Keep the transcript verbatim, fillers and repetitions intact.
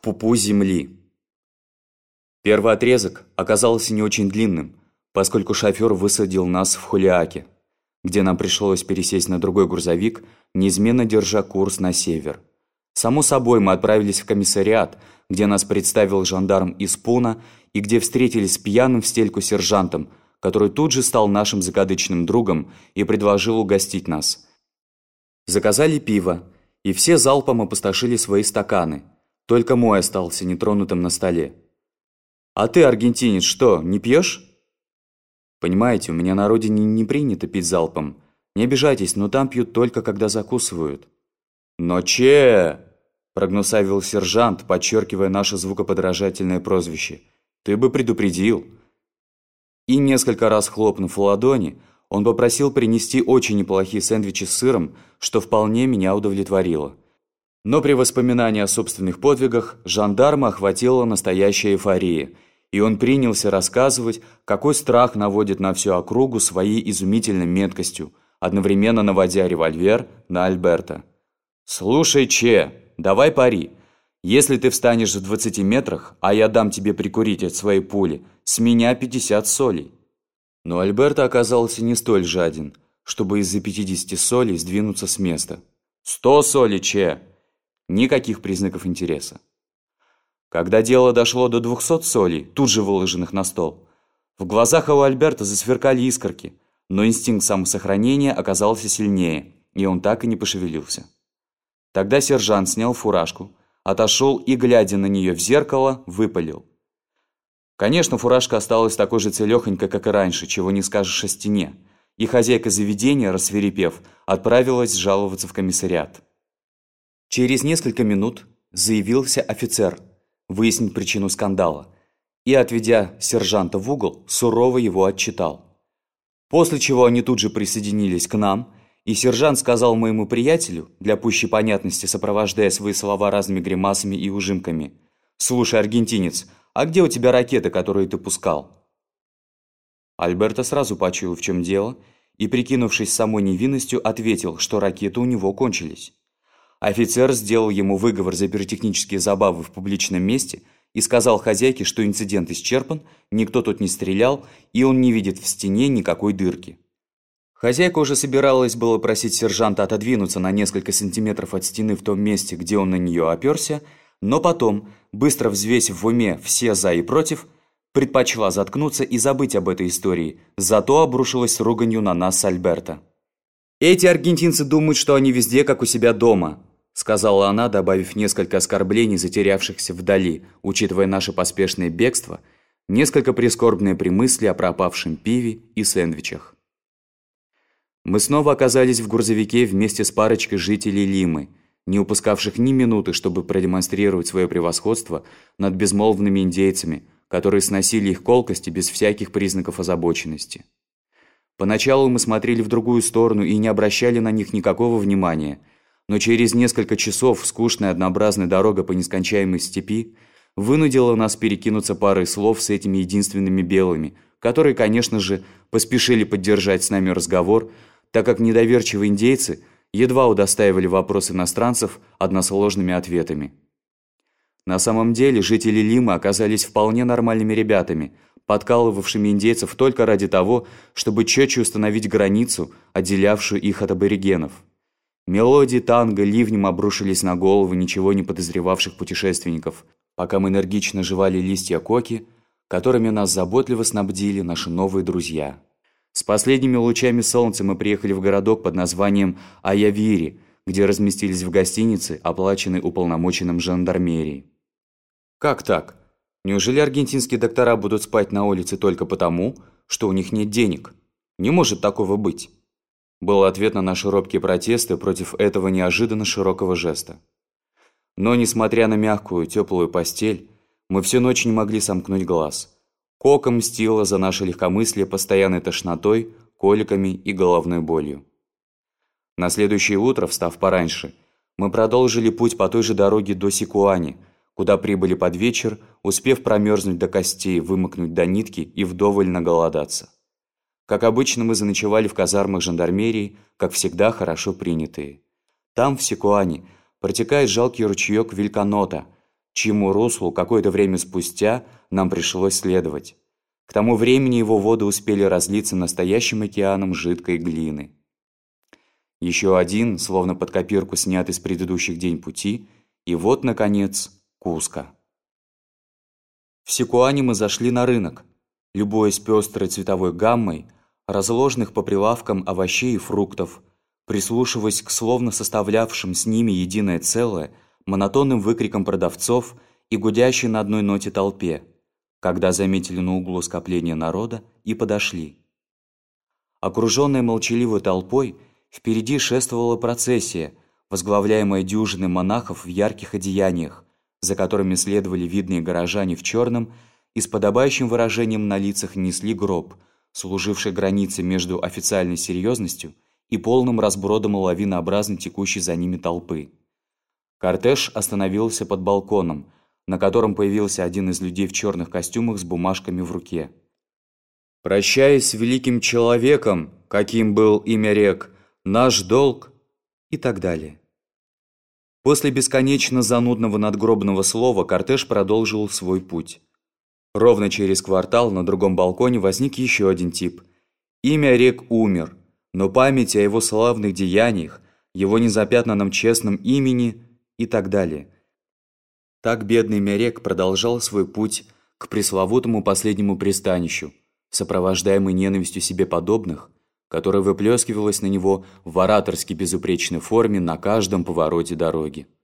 пупу земли. Первый отрезок оказался не очень длинным, поскольку шофер высадил нас в Хулиаке, где нам пришлось пересесть на другой грузовик, неизменно держа курс на север. Само собой, мы отправились в комиссариат, где нас представил жандарм из Пуна и где встретились с пьяным в стельку сержантом, который тут же стал нашим закадычным другом и предложил угостить нас. Заказали пиво, и все залпом опустошили свои стаканы, только мой остался нетронутым на столе. «А ты, аргентинец, что, не пьешь?» «Понимаете, у меня на родине не принято пить залпом. Не обижайтесь, но там пьют только, когда закусывают». «Но че!» – прогнусавил сержант, подчеркивая наше звукоподражательное прозвище. «Ты бы предупредил». И несколько раз хлопнув в ладони, он попросил принести очень неплохие сэндвичи с сыром, что вполне меня удовлетворило. Но при воспоминании о собственных подвигах жандарма охватила настоящая эйфория, и он принялся рассказывать, какой страх наводит на всю округу своей изумительной меткостью, одновременно наводя револьвер на Альберто. «Слушай, Че, давай пари. Если ты встанешь в двадцати метрах, а я дам тебе прикурить от своей пули, с меня пятьдесят солей». Но Альберто оказался не столь жаден, чтобы из-за пятидесяти солей сдвинуться с места. «Сто солей, Че!» Никаких признаков интереса. Когда дело дошло до двухсот солей, тут же выложенных на стол, в глазах у Альберто засверкали искорки, но инстинкт самосохранения оказался сильнее, и он так и не пошевелился. Тогда сержант снял фуражку, отошел и, глядя на нее в зеркало, выпалил. Конечно, фуражка осталась такой же целехонькой, как и раньше, чего не скажешь о стене, и хозяйка заведения, рассвирепев, отправилась жаловаться в комиссариат. Через несколько минут заявился офицер выяснить причину скандала и, отведя сержанта в угол, сурово его отчитал. После чего они тут же присоединились к нам, и сержант сказал моему приятелю, для пущей понятности сопровождая свои слова разными гримасами и ужимками: «Слушай, аргентинец, а где у тебя ракеты, которые ты пускал?» Альберто сразу почуял, в чем дело, и, прикинувшись самой невинностью, ответил, что ракеты у него кончились. Офицер сделал ему выговор за пиротехнические забавы в публичном месте и сказал хозяйке, что инцидент исчерпан, никто тут не стрелял, и он не видит в стене никакой дырки. Хозяйка уже собиралась было просить сержанта отодвинуться на несколько сантиметров от стены в том месте, где он на нее оперся, но потом, быстро взвесив в уме все «за» и «против», предпочла заткнуться и забыть об этой истории, зато обрушилась с руганью на нас с Альберто. «Эти аргентинцы думают, что они везде, как у себя дома», сказала она, добавив несколько оскорблений, затерявшихся вдали, учитывая наше поспешное бегство, несколько прискорбные при мысли о пропавшем пиве и сэндвичах. Мы снова оказались в грузовике вместе с парочкой жителей Лимы, не упускавших ни минуты, чтобы продемонстрировать свое превосходство над безмолвными индейцами, которые сносили их колкости без всяких признаков озабоченности. Поначалу мы смотрели в другую сторону и не обращали на них никакого внимания, но через несколько часов скучная однообразная дорога по нескончаемой степи вынудила нас перекинуться парой слов с этими единственными белыми, которые, конечно же, поспешили поддержать с нами разговор, так как недоверчивые индейцы едва удостаивали вопрос иностранцев односложными ответами. На самом деле жители Лимы оказались вполне нормальными ребятами, подкалывавшими индейцев только ради того, чтобы четче установить границу, отделявшую их от аборигенов. Мелодии танго ливнем обрушились на головы ничего не подозревавших путешественников, пока мы энергично жевали листья коки, которыми нас заботливо снабдили наши новые друзья. С последними лучами солнца мы приехали в городок под названием Аявири, где разместились в гостинице, оплаченной уполномоченным жандармерией. Как так? Неужели аргентинские доктора будут спать на улице только потому, что у них нет денег? Не может такого быть. Был ответ на наши робкие протесты против этого неожиданно широкого жеста. Но, несмотря на мягкую, теплую постель, мы всю ночь не могли сомкнуть глаз. Кока мстила за наше легкомыслие постоянной тошнотой, коликами и головной болью. На следующее утро, встав пораньше, мы продолжили путь по той же дороге до Сикуани, куда прибыли под вечер, успев промерзнуть до костей, вымокнуть до нитки и вдоволь наголодаться. Как обычно, мы заночевали в казармах жандармерии, как всегда хорошо принятые. Там, в Сикуани, протекает жалкий ручеек Вильканота, чьему руслу какое-то время спустя нам пришлось следовать. К тому времени его воды успели разлиться настоящим океаном жидкой глины. Еще один, словно под копирку снятый с предыдущих день пути, и вот, наконец, Куско. В Сикуане мы зашли на рынок, любуясь пестрой цветовой гаммой, разложенных по прилавкам овощей и фруктов, прислушиваясь к словно составлявшим с ними единое целое, монотонным выкрикам продавцов и гудящей на одной ноте толпе, когда заметили на углу скопление народа и подошли. Окруженная молчаливой толпой, впереди шествовала процессия, возглавляемая дюжиной монахов в ярких одеяниях, за которыми следовали видные горожане в черном и с подобающим выражением на лицах несли гроб, служивший границей между официальной серьезностью и полным разбродом лавинообразно текущей за ними толпы. Кортеж остановился под балконом, на котором появился один из людей в черных костюмах с бумажками в руке. «Прощаясь с великим человеком, каким был Имярек, наш долг» и так далее. После бесконечно занудного надгробного слова кортеж продолжил свой путь. Ровно через квартал на другом балконе возник еще один тип. Имярек умер, но память о его славных деяниях, его незапятнанном честном имени и так далее. Так бедный Имярек продолжал свой путь к пресловутому последнему пристанищу, сопровождаемый ненавистью себе подобных, которая выплескивалась на него в ораторски безупречной форме на каждом повороте дороги.